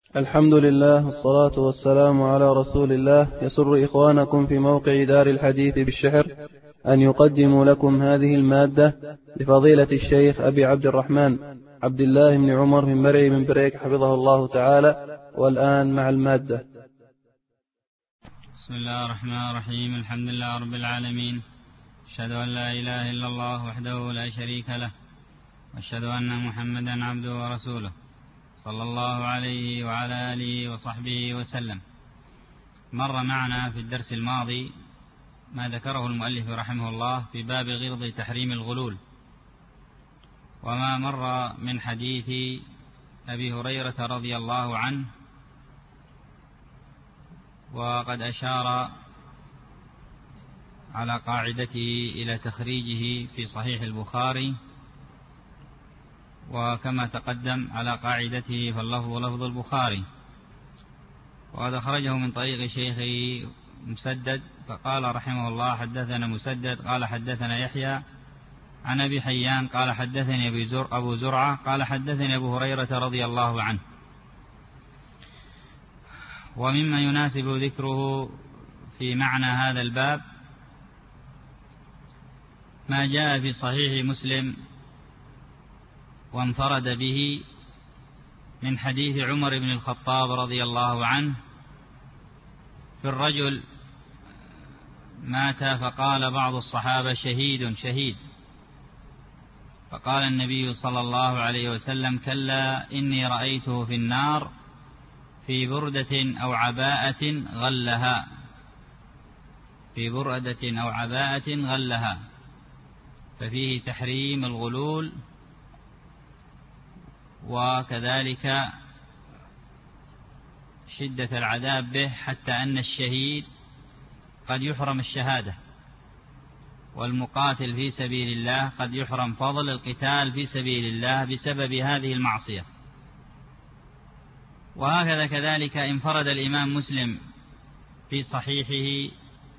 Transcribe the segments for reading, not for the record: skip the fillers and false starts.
الحمد لله والصلاة والسلام على رسول الله. يسر إخوانكم في موقع دار الحديث بالشحر أن يقدموا لكم هذه المادة لفضيلة الشيخ أبي عبد الرحمن عبد الله بن عمر من مرعي من بريك حفظه الله تعالى. والآن مع المادة. بسم الله الرحمن الرحيم. الحمد لله رب العالمين، أشهد أن لا إله إلا الله وحده لا شريك له، وأشهد أن محمدا عبده ورسوله صلى الله عليه وعلى آله وصحبه وسلم. مر معنا في الدرس الماضي ما ذكره المؤلف رحمه الله في باب غلظ تحريم الغلول، وما مر من حديث أبي هريرة رضي الله عنه، وقد أشار على قاعدته إلى تخريجه في صحيح البخاري، وكما تقدم على قاعدته فاللفظ لفظ البخاري، وقد أخرجه من طريق شيخه مسدد فقال رحمه الله حدثنا مسدد قال حدثنا يحيى عن أبي حيان قال حدثني أبو زرعة قال حدثني أبو هريرة رضي الله عنه. ومما يناسب ذكره في معنى هذا الباب ما جاء في صحيح مسلم وانفرد به من حديث عمر بن الخطاب رضي الله عنه في الرجل مات فقال بعض الصحابة شهيد شهيد، فقال النبي صلى الله عليه وسلم كلا إني رأيته في النار في بردة أو عباءة غلها، في بردة أو عباءة غلها، ففيه تحريم الغلول، وكذلك شدة العذاب به، حتى أن الشهيد قد يحرم الشهادة، والمقاتل في سبيل الله قد يحرم فضل القتال في سبيل الله بسبب هذه المعصية. وهكذا كذلك انفرد الإمام مسلم في صحيحه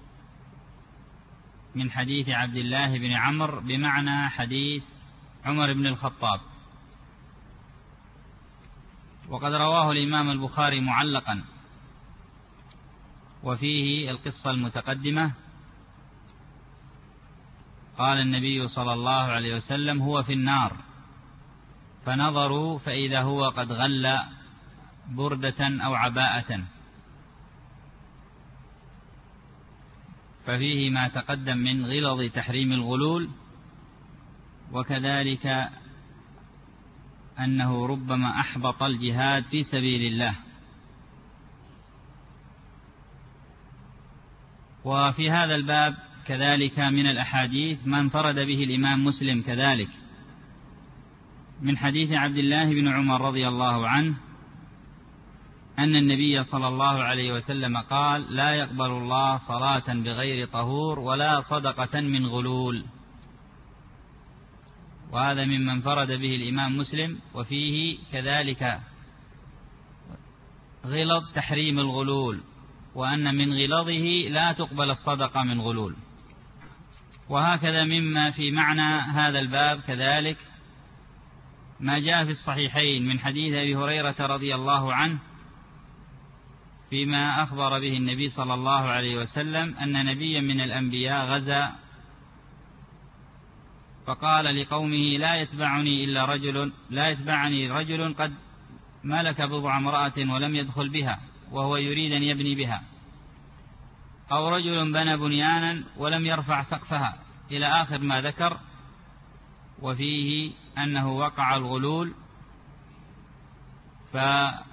من حديث عبد الله بن عمرو بمعنى حديث عمر بن الخطاب، وقد رواه الإمام البخاري معلقا، وفيه القصة المتقدمة. قال النبي صلى الله عليه وسلم هو في النار، فنظروا فإذا هو قد غل بردة أو عباءة، ففيه ما تقدم من غلظ تحريم الغلول، وكذلك أنه ربما أحبط الجهاد في سبيل الله. وفي هذا الباب كذلك من الأحاديث ما انفرد به الإمام مسلم كذلك من حديث عبد الله بن عمر رضي الله عنه أن النبي صلى الله عليه وسلم قال لا يقبل الله صلاة بغير طهور ولا صدقة من غلول، وهذا مما انفرد به الإمام مسلم. وفيه كذلك غلظ تحريم الغلول، وأن من غلظه لا تقبل الصدقة من غلول. وهكذا مما في معنى هذا الباب كذلك ما جاء في الصحيحين من حديث أبي هريرة رضي الله عنه فيما أخبر به النبي صلى الله عليه وسلم أن نبيا من الأنبياء غزا فقال لقومه لا يتبعني رجل قد ملك بضع امرأة ولم يدخل بها وهو يريد أن يبني بها، أو رجل بنى بنيانا ولم يرفع سقفها، إلى آخر ما ذكر. وفيه أنه وقع الغلول فأمره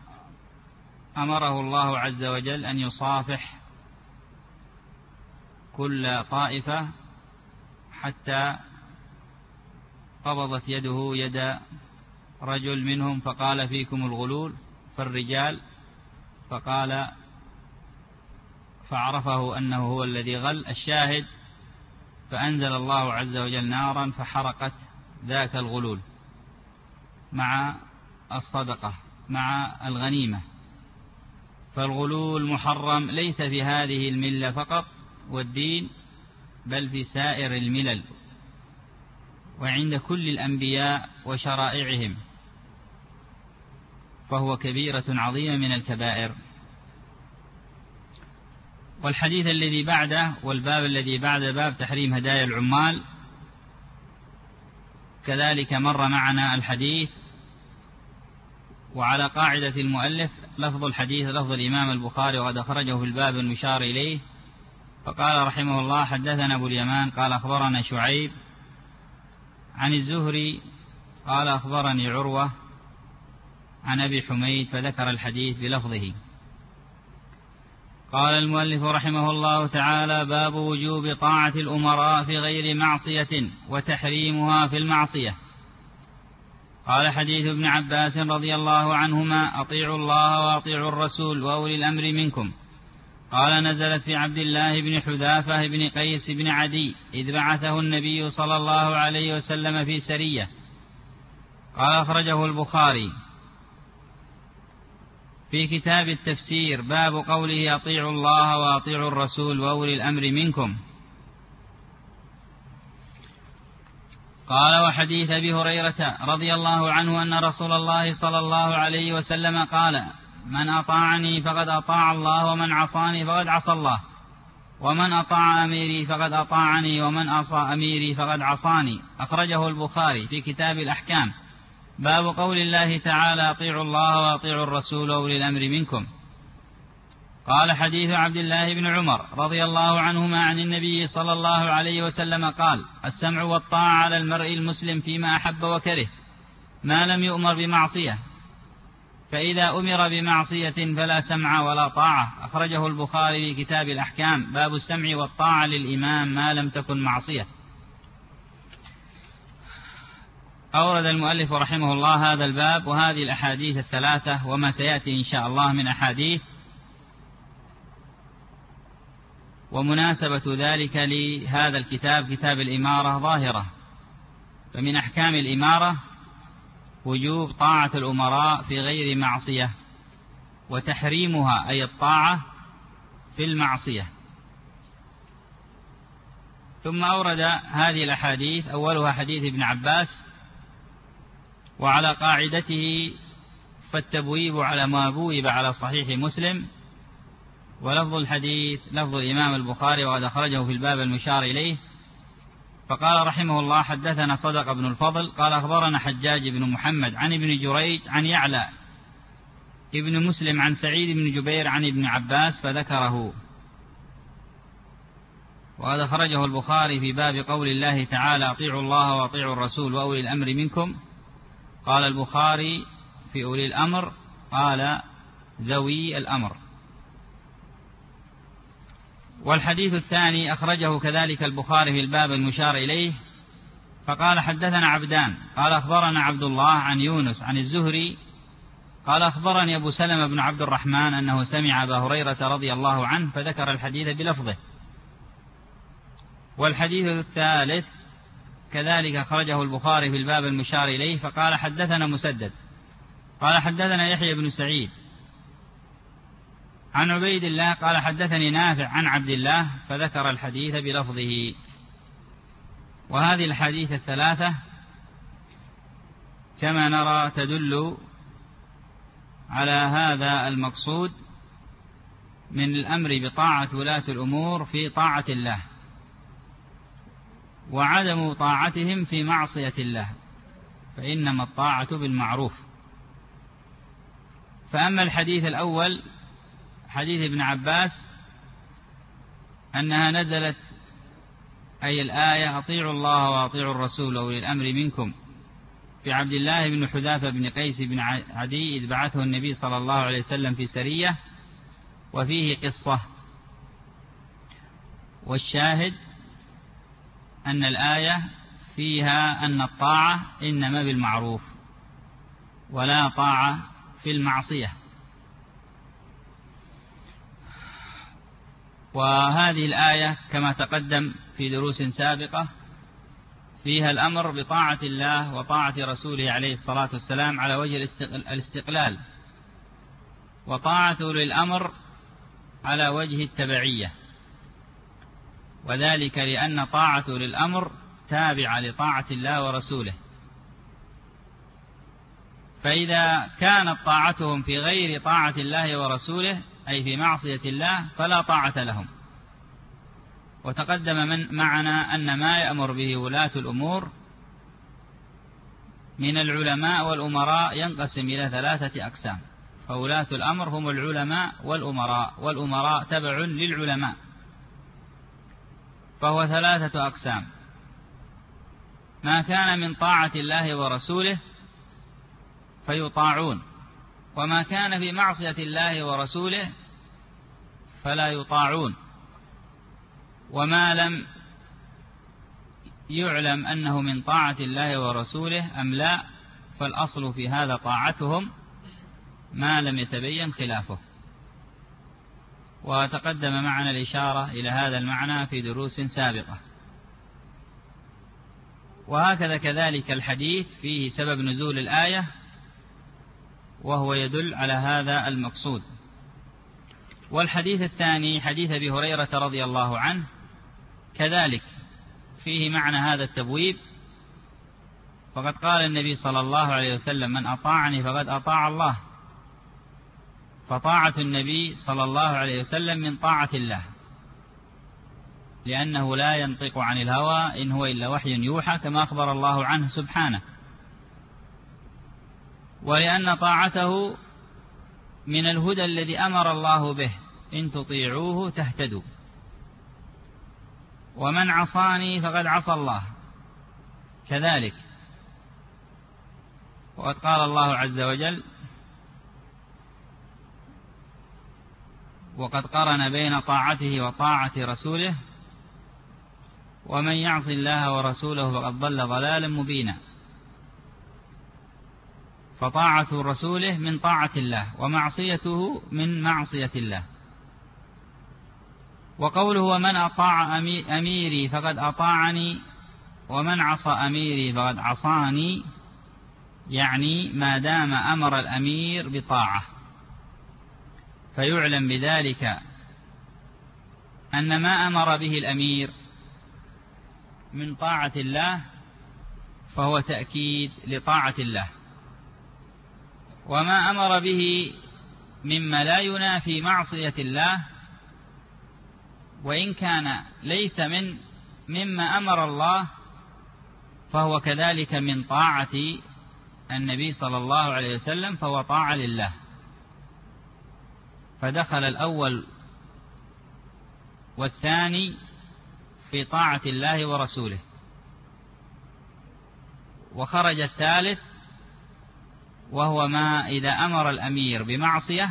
الله عز وجل أن يصافح كل طائفة حتى قبضت يده يد رجل منهم فقال فيكم الغلول فالرجال، فقال فعرفه أنه هو الذي غل. الشاهد فأنزل الله عز وجل نارا فحرقت ذاك الغلول مع الصدقة مع الغنيمة. فالغلول محرم ليس في هذه الملة فقط والدين، بل في سائر الملل وعند كل الأنبياء وشرائعهم. فهو كبيرة عظيمة من الكبائر. والحديث الذي بعده والباب الذي بعده باب تحريم هدايا العمال، كذلك مر معنا الحديث. وعلى قاعدة المؤلف لفظ الحديث لفظ الإمام البخاري وقد أخرجه في الباب المشار إليه. فقال رحمه الله: حدثنا أبو اليمان قال أخبرنا شعيب عن الزهري قال أخبرني عروة عن أبي حميد، فذكر الحديث بلفظه. قال المؤلف رحمه الله تعالى: باب وجوب طاعة الأمراء في غير معصية وتحريمها في المعصية. قال: حديث ابن عباس رضي الله عنهما: أطيعوا الله وأطيعوا الرسول وأولي الأمر منكم. قال: نزلت في عبد الله بن حذافة بن قيس بن عدي إذ بعثه النبي صلى الله عليه وسلم في سرية. قال: أخرجه البخاري في كتاب التفسير باب قوله: أطيعوا الله وأطيعوا الرسول وأولي الأمر منكم. قال: وحديث أبي هريرة رضي الله عنه أن رسول الله صلى الله عليه وسلم قال: من أطاعني فقد أطاع الله، ومن عصاني فقد عصى الله، ومن أطاع أميري فقد أطاعني، ومن عصى أميري فقد عصاني. أخرجه البخاري في كتاب الأحكام باب قول الله تعالى: أطيعوا الله وأطيعوا الرسول وأولي الأمر منكم. قال: حديث عبد الله بن عمر رضي الله عنهما عن النبي صلى الله عليه وسلم قال: السمع والطاعة على المرء المسلم فيما أحب وكره ما لم يؤمر بمعصية، فإذا أمر بمعصية فلا سمع ولا طاعة. أخرجه البخاري في كتاب الأحكام باب السمع والطاعة للإمام ما لم تكن معصية. أورد المؤلف رحمه الله هذا الباب وهذه الأحاديث الثلاثة وما سيأتي إن شاء الله من أحاديث، ومناسبة ذلك لهذا الكتاب كتاب الإمارة ظاهرة. فمن أحكام الإمارة وجوب طاعة الأمراء في غير معصية، وتحريمها أي الطاعة في المعصية. ثم أورد هذه الأحاديث أولها حديث ابن عباس، وعلى قاعدته فالتبويب على ما بويب على صحيح مسلم، ولفظ الحديث لفظ الإمام البخاري وقد أخرجه في الباب المشار إليه. فقال رحمه الله: حدثنا صدق بن الفضل قال أخبرنا حجاج بن محمد عن ابن جريج عن يعلى ابن مسلم عن سعيد بن جبير عن ابن عباس فذكره. وقد أخرجه البخاري في باب قول الله تعالى: أطيعوا الله وأطيعوا الرسول وأولي الأمر منكم. قال البخاري في أولي الأمر قال ذوي الأمر. والحديث الثاني أخرجه كذلك البخاري في الباب المشار إليه. فقال: حدثنا عبدان قال أخبرنا عبد الله عن يونس عن الزهري قال أخبرني أبو سلمة بن عبد الرحمن أنه سمع أبا هريرة رضي الله عنه فذكر الحديث بلفظه. والحديث الثالث كذلك أخرجه البخاري في الباب المشار إليه. فقال: حدثنا مسدد قال حدثنا يحيى بن سعيد عن عبيد الله قال حدثني نافع عن عبد الله فذكر الحديث بلفظه. وهذه الحديث الثلاثة كما نرى تدل على هذا المقصود من الأمر بطاعة ولاة الأمور في طاعة الله، وعدم طاعتهم في معصية الله، فإنما الطاعة بالمعروف. فأما الحديث الأول حديث ابن عباس أنها نزلت أي الآية: أطيعوا الله وأطيعوا الرسول وأولي الأمر منكم، في عبد الله بن حذافة بن قيس بن عدي إذ بعثه النبي صلى الله عليه وسلم في سرية، وفيه قصة. والشاهد أن الآية فيها أن الطاعة إنما بالمعروف ولا طاعة في المعصية. وهذه الآية كما تقدم في دروس سابقة فيها الأمر بطاعة الله وطاعة رسوله عليه الصلاة والسلام على وجه الاستقلال، وطاعته للأمر على وجه التبعية، وذلك لأن طاعته للأمر تابعة لطاعة الله ورسوله. فإذا كانت طاعتهم في غير طاعة الله ورسوله أي في معصية الله فلا طاعة لهم. وتقدم معنا أن ما يأمر به ولاة الأمور من العلماء والأمراء ينقسم إلى 3 أقسام. فولاة الأمر هم العلماء والأمراء، والأمراء تبع للعلماء، فهو 3 أقسام: ما كان من طاعة الله ورسوله فيطاعون، وما كان في معصية الله ورسوله فلا يطاعون، وما لم يعلم أنه من طاعة الله ورسوله أم لا فالأصل في هذا طاعتهم ما لم يتبين خلافه. وتقدم معنا الإشارة إلى هذا المعنى في دروس سابقة. وهكذا كذلك الحديث فيه سبب نزول الآية، وهو يدل على هذا المقصود. والحديث الثاني حديث أبي هريرة رضي الله عنه كذلك فيه معنى هذا التبويب. فقد قال النبي صلى الله عليه وسلم: من أطاعني فقد أطاع الله. فطاعة النبي صلى الله عليه وسلم من طاعة الله، لأنه لا ينطق عن الهوى إن هو إلا وحي يوحى، كما أخبر الله عنه سبحانه. ولأن طاعته من الهدى الذي أمر الله به: إن تطيعوه تهتدوا. ومن عصاني فقد عصى الله كذلك. وقد قال الله عز وجل: وقد قرن بين طاعته وطاعة رسوله: ومن يعص الله ورسوله فقد ضل ضلالا مبينا. فطاعة رسوله من طاعة الله، ومعصيته من معصية الله. وقوله: ومن أطاع أميري فقد أطاعني، ومن عصى أميري فقد عصاني، يعني ما دام أمر الأمير بطاعة. فيعلم بذلك أن ما أمر به الأمير من طاعة الله فهو تأكيد لطاعة الله، وما أمر به مما لا ينافي معصية الله وإن كان ليس مما أمر الله فهو كذلك من طاعة النبي صلى الله عليه وسلم، فهو طاعة لله. فدخل الأول والثاني في طاعة الله ورسوله، وخرج الثالث وهو ما إذا أمر الأمير بمعصية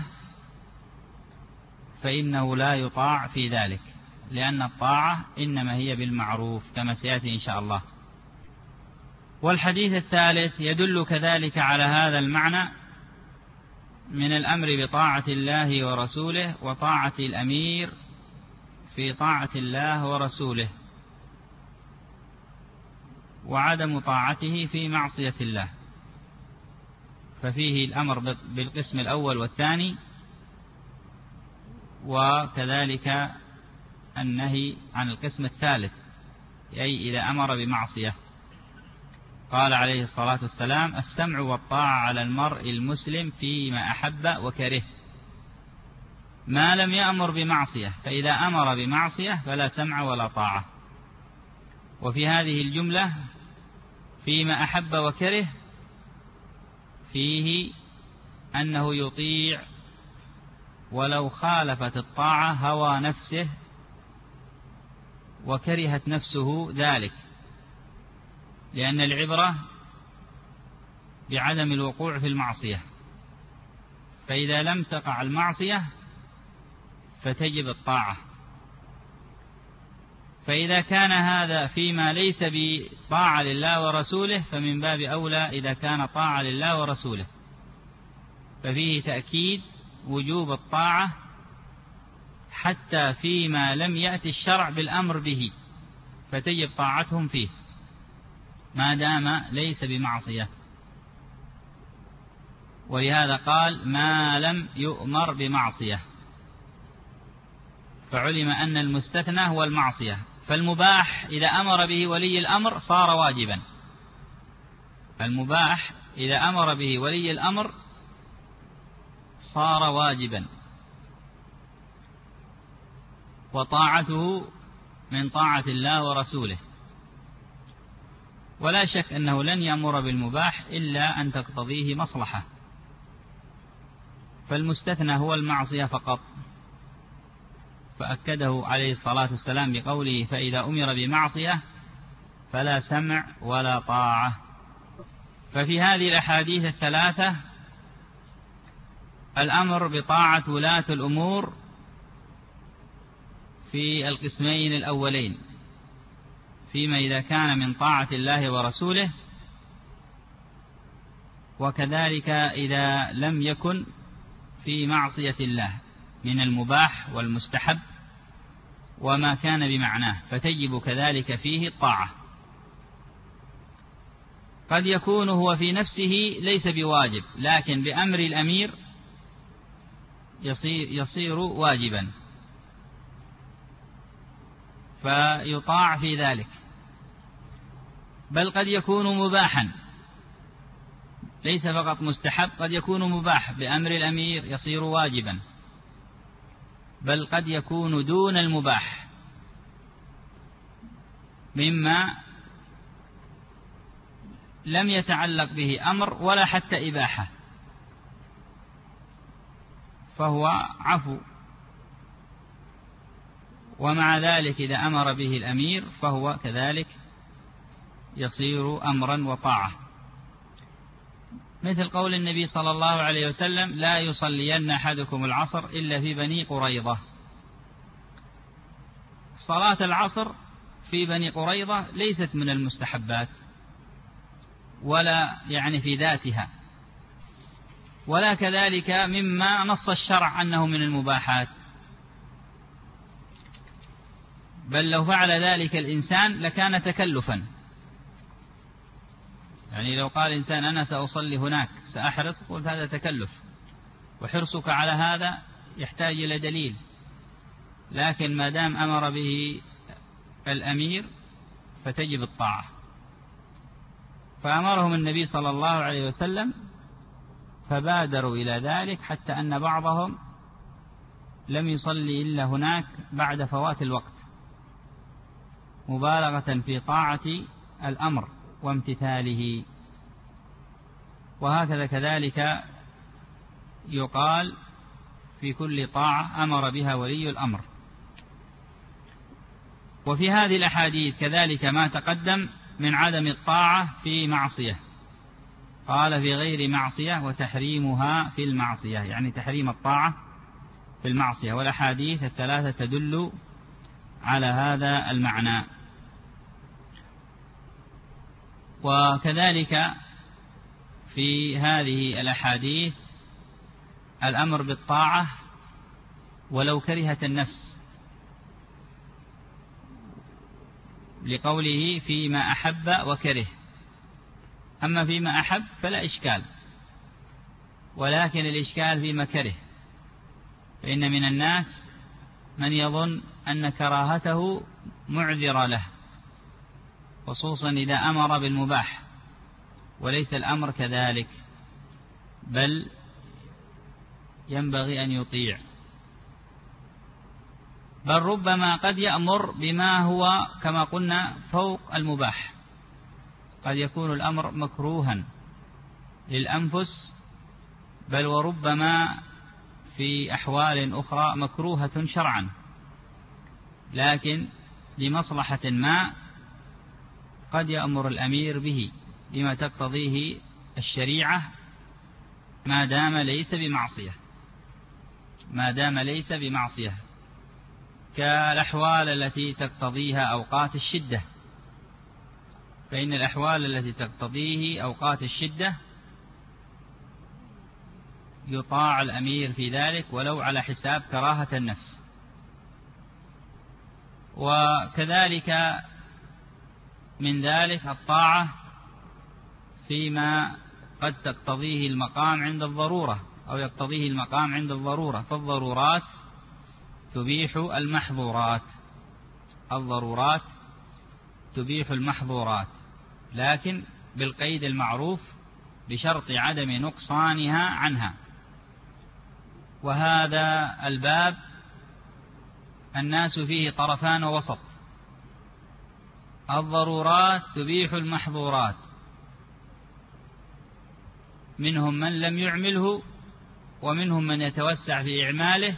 فإنه لا يطاع في ذلك، لأن الطاعة إنما هي بالمعروف كما سيأتي إن شاء الله. والحديث الثالث يدل كذلك على هذا المعنى من الأمر بطاعة الله ورسوله، وطاعة الأمير في طاعة الله ورسوله، وعدم طاعته في معصية الله. ففيه الأمر بالقسم الأول والثاني، وكذلك النهي عن القسم الثالث، أي إذا أمر بمعصية. قال عليه الصلاة والسلام: السمع والطاعة على المرء المسلم فيما أحب وكره، ما لم يأمر بمعصية، فإذا أمر بمعصية فلا سمع ولا طاعة. وفي هذه الجملة فيما أحب وكره فيه أنه يطيع ولو خالفت الطاعة هوى نفسه وكرهت نفسه ذلك، لأن العبرة بعدم الوقوع في المعصية، فإذا لم تقع المعصية فتجب الطاعة. فإذا كان هذا فيما ليس بطاعة لله ورسوله فمن باب أولى إذا كان طاعة لله ورسوله، ففيه تأكيد وجوب الطاعة حتى فيما لم يأتي الشرع بالأمر به، فتجب طاعتهم فيه ما دام ليس بمعصية. ولهذا قال: ما لم يؤمر بمعصية، فعلم أن المستثنى هو المعصية. فالمباح إذا أمر به ولي الأمر صار واجبا، المباح إذا أمر به ولي الأمر صار واجبا، وطاعته من طاعة الله ورسوله. ولا شك أنه لن يأمر بالمباح إلا أن تقتضيه مصلحة، فالمستثنى هو المعصية فقط، فأكده عليه الصلاة والسلام بقوله: فإذا أمر بمعصية فلا سمع ولا طاعة. ففي هذه الأحاديث الثلاثة الأمر بطاعة ولاة الأمور في القسمين الأولين، فيما إذا كان من طاعة الله ورسوله، وكذلك إذا لم يكن في معصية الله من المباح والمستحب وما كان بمعناه، فتجب كذلك فيه الطاعة. قد يكون هو في ليس بواجب، لكن بأمر الأمير يصير واجبا، فيطاع في ذلك. بل قد يكون مباحا، ليس فقط مستحب، قد يكون مباح بأمر الأمير يصير واجبا، بل قد يكون دون المباح مما لم يتعلق به أمر ولا حتى إباحة، فهو عفو. ومع ذلك إذا أمر به الأمير فهو كذلك يصير أمرا وطاعة، مثل قول النبي صلى الله عليه وسلم: لا يصلين أحدكم العصر إلا في بني قريظة. صلاة العصر في بني قريظة ليست من المستحبات ولا يعني في ذاتها، ولا كذلك مما نص الشرع أنه من المباحات، بل لو فعل ذلك الإنسان لكان تكلفا. يعني لو قال إنسان: أنا سأصلي هناك، سأحرص، قلت هذا تكلف، وحرصك على هذا يحتاج إلى دليل. لكن ما دام أمر به الأمير فتجب الطاعة. فأمرهم النبي صلى الله عليه وسلم فبادروا إلى ذلك، حتى أن بعضهم لم يصلي إلا هناك بعد فوات الوقت، مبالغة في طاعة الأمر وامتثاله. وهكذا كذلك يقال في كل طاعة أمر بها ولي الأمر. وفي هذه الأحاديث كذلك ما تقدم من عدم الطاعة في معصية، قال: في غير معصية وتحريمها في المعصية، يعني تحريم الطاعة في المعصية. والأحاديث الثلاثة تدل على هذا المعنى. وكذلك في هذه الأحاديث الأمر بالطاعة ولو كرهت النفس، لقوله: فيما أحب وكره. أما فيما أحب فلا إشكال، ولكن الإشكال فيما كره، فإن من الناس من يظن أن كراهته معذرة له، خصوصا إذا أمر بالمباح، وليس الأمر كذلك، بل ينبغي أن يطيع. بل ربما قد يأمر بما هو كما قلنا فوق المباح، قد يكون الأمر مكروها للأنفس، بل وربما في أحوال أخرى مكروهة شرعا، لكن لمصلحة ما قد يأمر الأمير به لما تقتضيه الشريعة، ما دام ليس بمعصية، كالأحوال التي تقتضيها أوقات الشدة، فإن الأحوال التي تقتضيه أوقات الشدة يطاع الأمير في ذلك ولو على حساب كراهة النفس. وكذلك من ذلك الطاعة فيما قد تقتضيه المقام عند الضرورة، أو يقتضيه المقام عند الضرورة، فالضرورات تبيح المحظورات، لكن بالقيد المعروف بشرط عدم نقصانها عنها. وهذا الباب الناس فيه طرفان ووسط، الضرورات تبيح المحظورات، منهم من لم يعمله ومنهم من يتوسع في إعماله،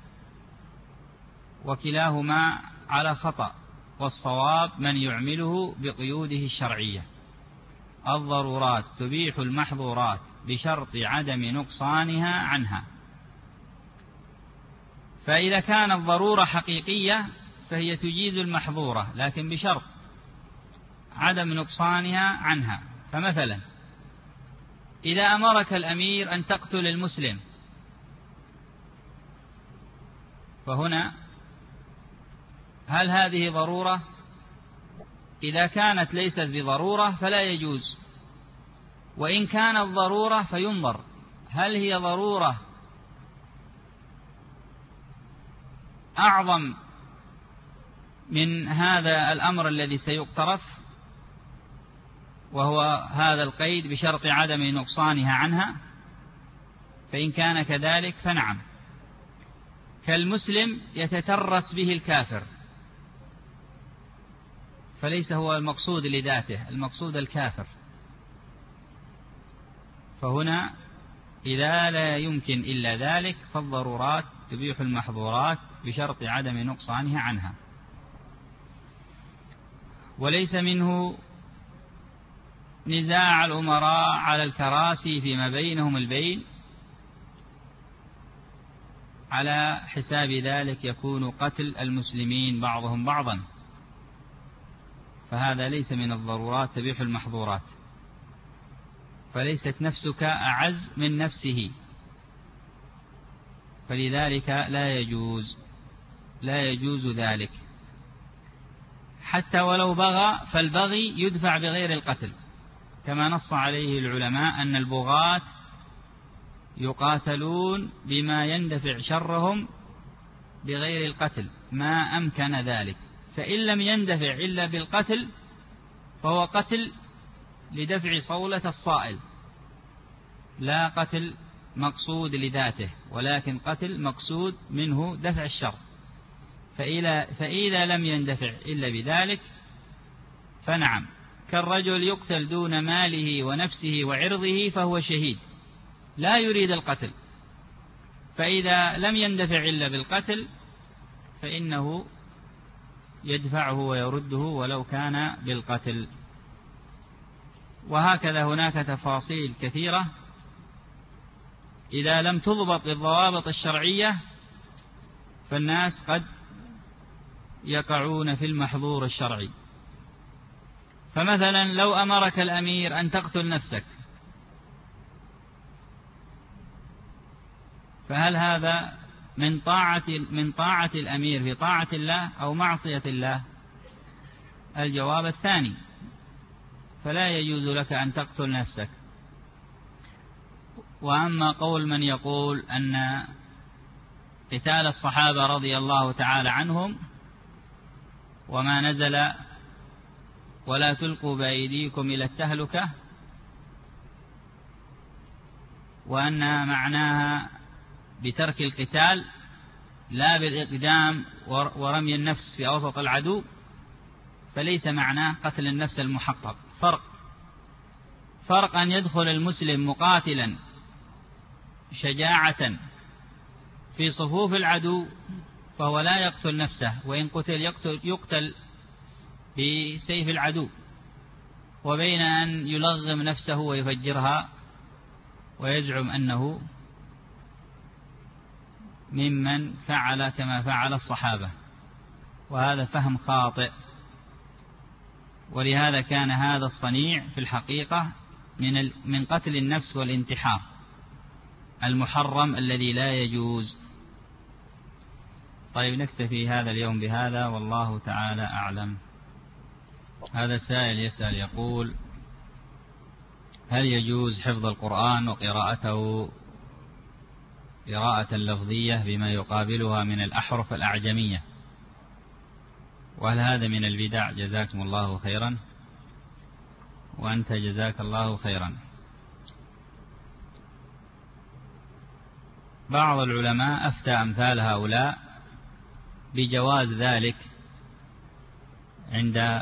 وكلاهما على خطأ، والصواب من يعمله بقيوده الشرعية. الضرورات تبيح المحظورات بشرط عدم نقصانها عنها. فإذا كانت ضرورة حقيقية فهي تجيز المحظورة، لكن بشرط عدم نقصانها عنها. فمثلا إذا أمرك الأمير أن تقتل المسلم، فهنا هل هذه ضرورة؟ إذا كانت ليست بضرورة فلا يجوز، وإن كانت ضرورة فينظر هل هي ضرورة أعظم من هذا الأمر الذي سيقترف، وهو هذا القيد بشرط عدم نقصانها عنها. فإن كان كذلك فنعم، كالمسلم يتترس به الكافر، فليس هو المقصود لذاته، المقصود الكافر. فهنا إذا لا يمكن إلا ذلك فالضرورات تبيح المحظورات بشرط عدم نقصانها عنها. وليس منه نزاع الأمراء على الكراسي فيما بينهم البين، على حساب ذلك يكون قتل المسلمين بعضهم بعضا، فهذا ليس من الضرورات تبيح المحظورات، فليست نفسك أعز من نفسه، فلذلك لا يجوز ذلك. حتى ولو بغى فالبغي يدفع بغير القتل، كما نص عليه العلماء أن البغاة يقاتلون بما يندفع شرهم بغير القتل ما أمكن ذلك. فإن لم يندفع إلا بالقتل فهو قتل لدفع صولة الصائل، لا قتل مقصود لذاته، ولكن قتل مقصود منه دفع الشر. فإذا لم يندفع إلا بذلك فنعم، كالرجل يقتل دون ماله ونفسه وعرضه فهو شهيد لا يريد القتل، فإذا لم يندفع إلا بالقتل فإنه يدفعه ويرده ولو كان بالقتل. وهكذا هناك تفاصيل كثيرة إذا لم تضبط بالضوابط الشرعية فالناس قد يقعون في المحظور الشرعي. فمثلا لو أمرك الأمير أن تقتل نفسك، فهل هذا من طاعة الأمير في طاعة الله أو معصية الله؟ الجواب الثاني، فلا يجوز لك أن تقتل نفسك. وأما قول من يقول أن قتال الصحابة رضي الله تعالى عنهم وما نزل ولا تلقوا بأيديكم إلى التهلكة، وأن معناها بترك القتال لا بالإقدام ورمي النفس في أوسط العدو، فليس معناه قتل النفس المحقق. فرق أن يدخل المسلم مقاتلا شجاعة في صفوف العدو فهو لا يقتل نفسه، وإن قتل يقتل بسيف العدو، وبين أن يلغم نفسه ويفجرها ويزعم أنه ممن فعل كما فعل الصحابة، وهذا فهم خاطئ. ولهذا كان هذا الصنيع في الحقيقة من قتل النفس والانتحار المحرم الذي لا يجوز. طيب نكتفي هذا اليوم بهذا، والله تعالى أعلم. هذا السائل يسأل يقول: هل يجوز حفظ القرآن وقراءته قراءة لفظية بما يقابلها من الأحرف الأعجمية، وهل هذا من البدع؟ جزاكم الله خيرا، وأنت جزاك الله خيرا. بعض العلماء أفتى أمثال هؤلاء بجواز ذلك عند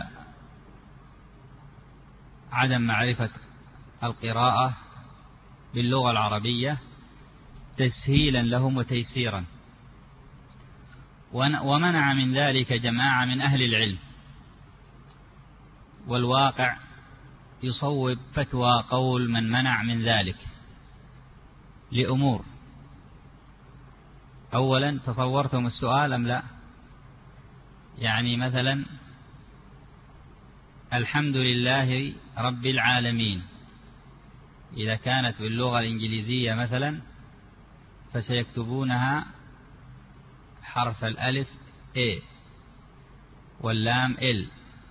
عدم معرفة القراءة باللغة العربية تسهيلا لهم وتيسيرا، ومنع من ذلك جماعة من أهل العلم. والواقع يصوب فتوى قول من منع من ذلك لأمور. أولا، تصورتم السؤال أم لا؟ يعني مثلا الحمد لله رب العالمين، إذا كانت باللغة الإنجليزية مثلا فسيكتبونها حرف الألف A واللام L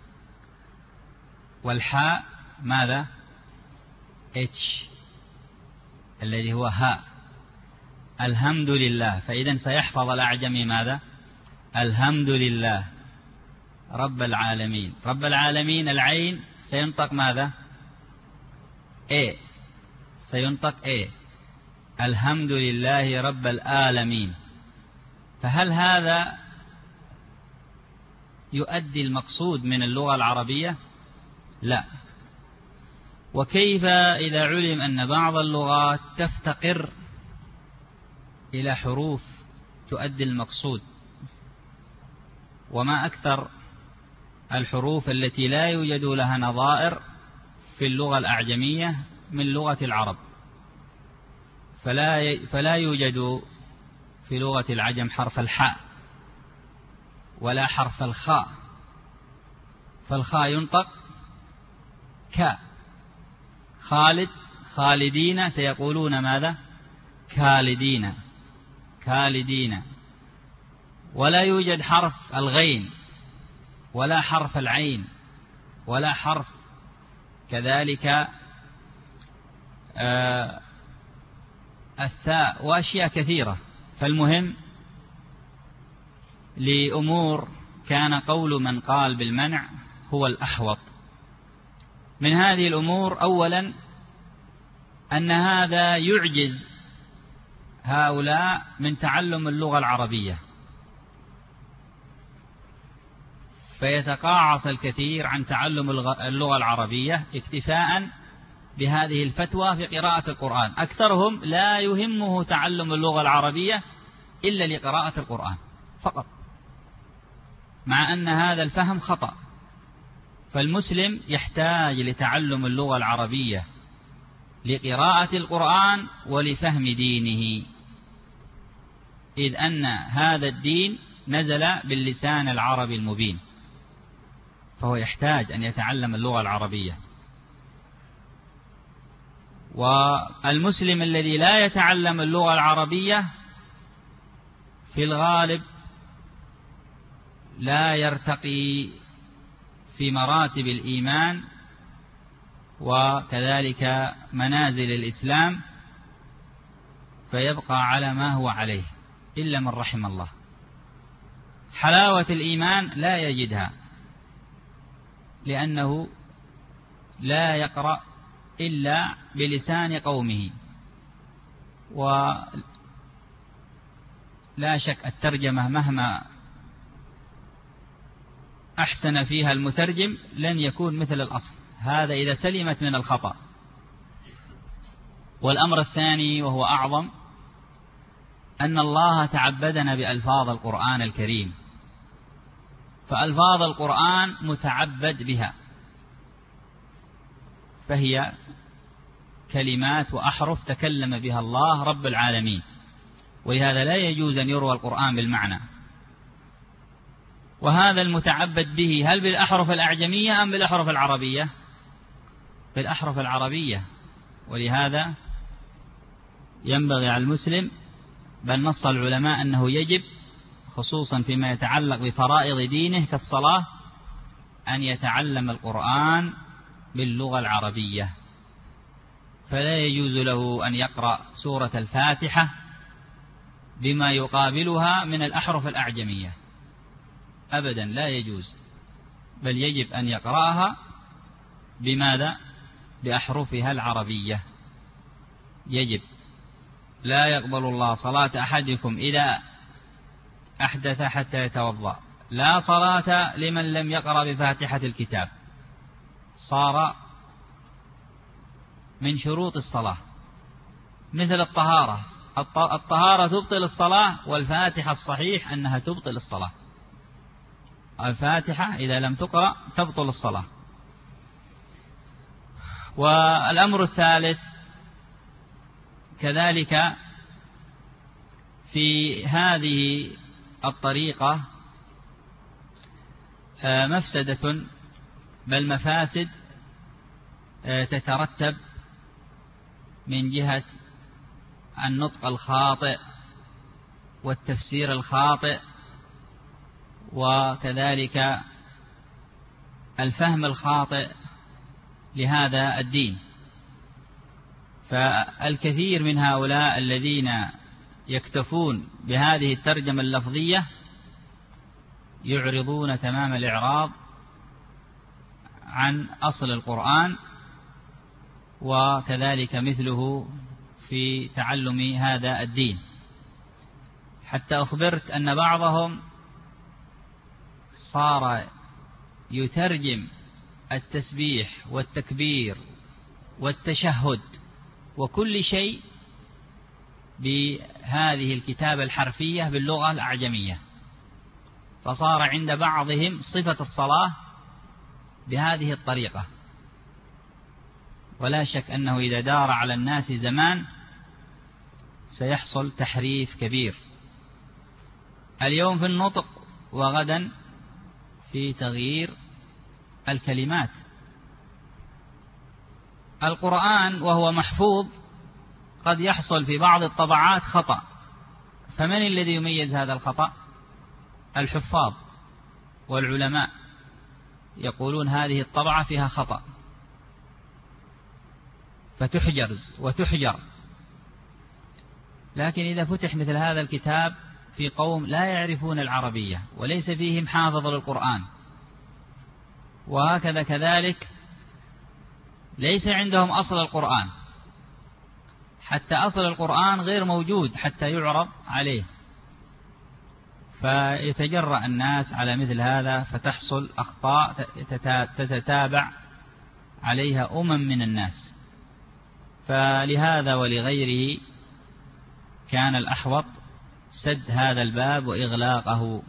والحاء ماذا؟ H الذي هو هاء. الحمد لله، فإذا سيحفظ الأعجمي ماذا؟ الحمد لله رب العالمين. رب العالمين العين سينطق ماذا؟ A، سينطق A. الحمد لله رب العالمين. فهل هذا يؤدي المقصود من اللغة العربية؟ لا. وكيف إذا علم أن بعض اللغات تفتقر إلى حروف تؤدي المقصود؟ وما أكثر الحروف التي لا يوجد لها نظائر في اللغة الأعجمية من لغة العرب، فلا يوجد في لغة العجم حرف الحاء ولا حرف الخاء، فالخاء ينطق ك. خالد، خالدين سيقولون ماذا؟ كالدين، كالدين. ولا يوجد حرف الغين ولا حرف العين ولا حرف كذلك الثاء وأشياء كثيرة. فالمهم لأمور كان قول من قال بالمنع هو الأحوط. من هذه الأمور أولا أن هذا يعجز هؤلاء من تعلم اللغة العربية، فيتقاعس الكثير عن تعلم اللغة العربية اكتفاء بهذه الفتوى في قراءة القرآن. أكثرهم لا يهمه تعلم اللغة العربية إلا لقراءة القرآن فقط، مع أن هذا الفهم خطأ. فالمسلم يحتاج لتعلم اللغة العربية لقراءة القرآن ولفهم دينه، إذ أن هذا الدين نزل باللسان العربي المبين، فهو يحتاج أن يتعلم اللغة العربية. والمسلم الذي لا يتعلم اللغة العربية في الغالب لا يرتقي في مراتب الإيمان وكذلك منازل الإسلام، فيبقى على ما هو عليه إلا من رحم الله. حلاوة الإيمان لا يجدها، لأنه لا يقرأ إلا بلسان قومه. ولا شك الترجمة مهما أحسن فيها المترجم لن يكون مثل الأصل، هذا إذا سلمت من الخطأ. والأمر الثاني وهو أعظم، أن الله تعبدنا بألفاظ القرآن الكريم، فألفاظ القرآن متعبد بها، فهي كلمات وأحرف تكلم بها الله رب العالمين، ولهذا لا يجوز أن يروى القرآن بالمعنى. وهذا المتعبد به هل بالأحرف الأعجمية أم بالأحرف العربية؟ بالأحرف العربية. ولهذا ينبغي على المسلم، بل نص العلماء أنه يجب خصوصا فيما يتعلق بفرائض دينه كالصلاة أن يتعلم القرآن باللغة العربية، فلا يجوز له أن يقرأ سورة الفاتحة بما يقابلها من الأحرف الأعجمية أبدا، لا يجوز، بل يجب أن يقرأها بماذا؟ بأحرفها العربية. يجب. لا يقبل الله صلاة أحدكم إذا أحدث حتى يتوضأ، لا صلاة لمن لم يقرأ بفاتحة الكتاب. صار من شروط الصلاة مثل الطهارة. الطهارة تبطل الصلاة، والفاتحة الصحيح أنها تبطل الصلاة. الفاتحة إذا لم تقرأ تبطل الصلاة. والأمر الثالث كذلك في هذه الطريقة مفسدة، بل مفاسد تترتب من جهة النطق الخاطئ والتفسير الخاطئ، وكذلك الفهم الخاطئ لهذا الدين. فالكثير من هؤلاء الذين يكتفون بهذه الترجمة اللفظية يعرضون تمام الإعراض عن أصل القرآن، وكذلك مثله في تعلم هذا الدين. حتى أخبرت أن بعضهم صار يترجم التسبيح والتكبير والتشهد وكل شيء بهذه الكتابة الحرفية باللغة الأعجمية، فصار عند بعضهم صفة الصلاة بهذه الطريقة. ولا شك أنه إذا دار على الناس زمان سيحصل تحريف كبير، اليوم في النطق وغدا في تغيير الكلمات. القرآن وهو محفوظ قد يحصل في بعض الطبعات خطأ، فمن الذي يميز هذا الخطأ؟ الحفاظ والعلماء يقولون هذه الطبعة فيها خطأ فتحجرز وتحجر. لكن إذا فتح مثل هذا الكتاب في قوم لا يعرفون العربية وليس فيهم حافظ للقرآن، وهكذا كذلك ليس عندهم أصل القرآن، حتى أصل القرآن غير موجود حتى يعرض عليه، فيتجرأ الناس على مثل هذا فتحصل أخطاء تتتابع عليها من الناس. فلهذا ولغيره كان الأحوط سد هذا الباب وإغلاقه،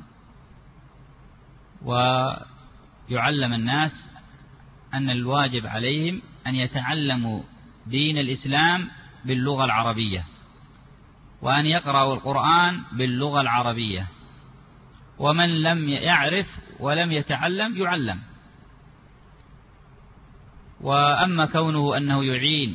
ويعلم الناس أن الواجب عليهم أن يتعلموا دين الإسلام باللغة العربية، وأن يقرأوا القرآن باللغة العربية، ومن لم يعرف ولم يتعلم يعلم. وأما كونه أنه يعين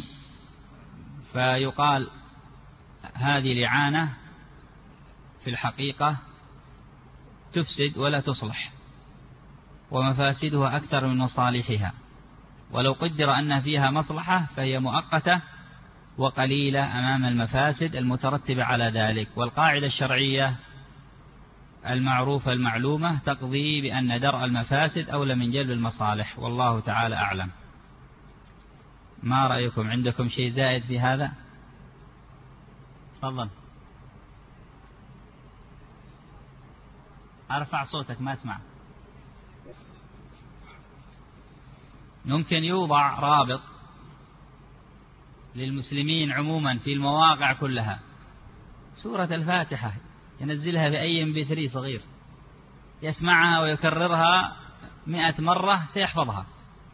فيقال هذه لعانة، في الحقيقة تفسد ولا تصلح، ومفاسدها أكثر من مصالحها، ولو قدر أن فيها مصلحة فهي مؤقتة وقليلة أمام المفاسد المترتبة على ذلك. والقاعدة الشرعية المعروفة المعلومة تقضي بأن درء المفاسد أولى من جلب المصالح، والله تعالى أعلم. ما رأيكم؟ عندكم شيء زائد في هذا؟ تفضل. أرفع صوتك ما أسمع. ممكن يوضع رابط للمسلمين عموما في المواقع كلها سورة الفاتحة، ينزلها في أي MP3 صغير يسمعها ويكررها 100 مرة سيحفظها.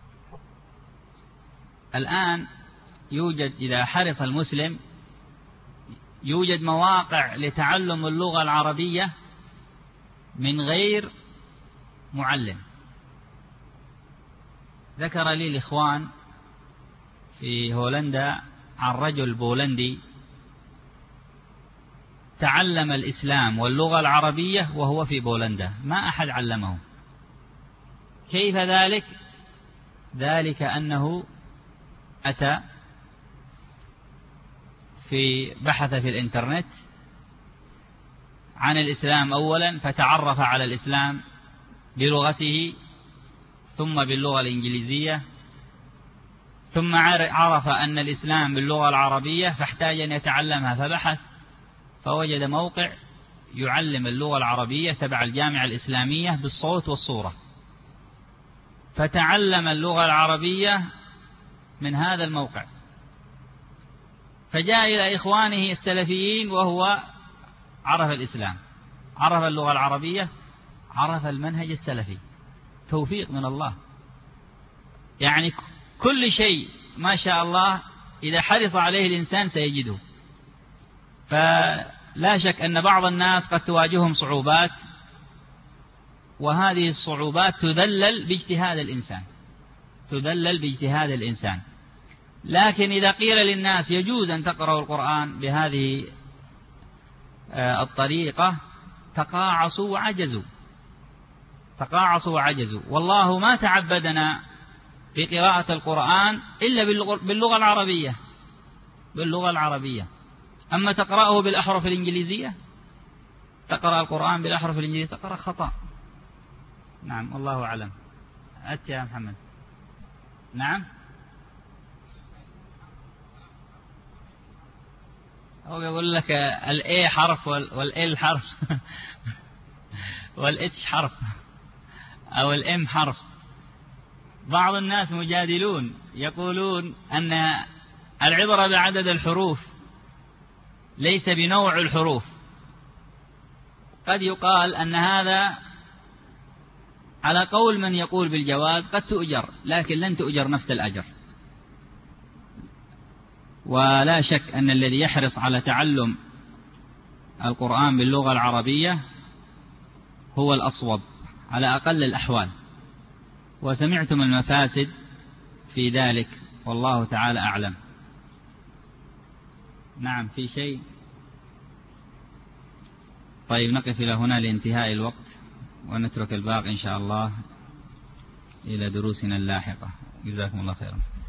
الآن يوجد إذا حرص المسلم يوجد مواقع لتعلم اللغة العربية من غير معلم. ذكر لي الإخوان في هولندا عن رجل بولندي تعلم الإسلام واللغة العربية وهو في بولندا، ما أحد علمه. كيف ذلك؟ ذلك أنه أتى بحث في الإنترنت عن الإسلام أولا، فتعرف على الإسلام بلغته ثم باللغة الإنجليزية، ثم عرف أن الإسلام باللغة العربية فاحتاج أن يتعلمها، فبحث فوجد موقع يعلم اللغة العربية تبع الجامعة الإسلامية بالصوت والصورة، فتعلم اللغة العربية من هذا الموقع، فجاء إلى إخوانه السلفيين وهو عرف الإسلام، عرف اللغة العربية، عرف المنهج السلفي. توفيق من الله. يعني كل شيء ما شاء الله إذا حرص عليه الإنسان سيجده. فلا شك أن بعض الناس قد تواجههم صعوبات، وهذه الصعوبات تذلل باجتهاد الإنسان، تذلل باجتهاد الإنسان. لكن إذا قيل للناس يجوز أن تقرأوا القرآن بهذه الطريقة تقاعسوا وعجزوا، تقاعسوا وعجزوا. والله ما تعبدنا بقراءة القرآن إلا باللغة العربية، باللغة العربية. أما تقرأه بالأحرف الإنجليزية، تقرأ القرآن بالأحرف الإنجليزية تقرأ خطأ. نعم والله أعلم. أنت يا محمد. نعم. هو يقول لك الA حرف والL حرف والH حرف أو الM حرف. بعض الناس مجادلون يقولون أن العبرة بعدد الحروف ليس بنوع الحروف. قد يقال أن هذا على قول من يقول بالجواز، قد تؤجر لكن لن تؤجر نفس الأجر. ولا شك أن الذي يحرص على تعلم القرآن باللغة العربية هو الأصوب على أقل الأحوال. وسمعتم المفاسد في ذلك والله تعالى أعلم. نعم في شيء؟ طيب نقف إلى هنا لانتهاء الوقت، ونترك الباقي إن شاء الله إلى دروسنا اللاحقة. جزاكم الله خيرا.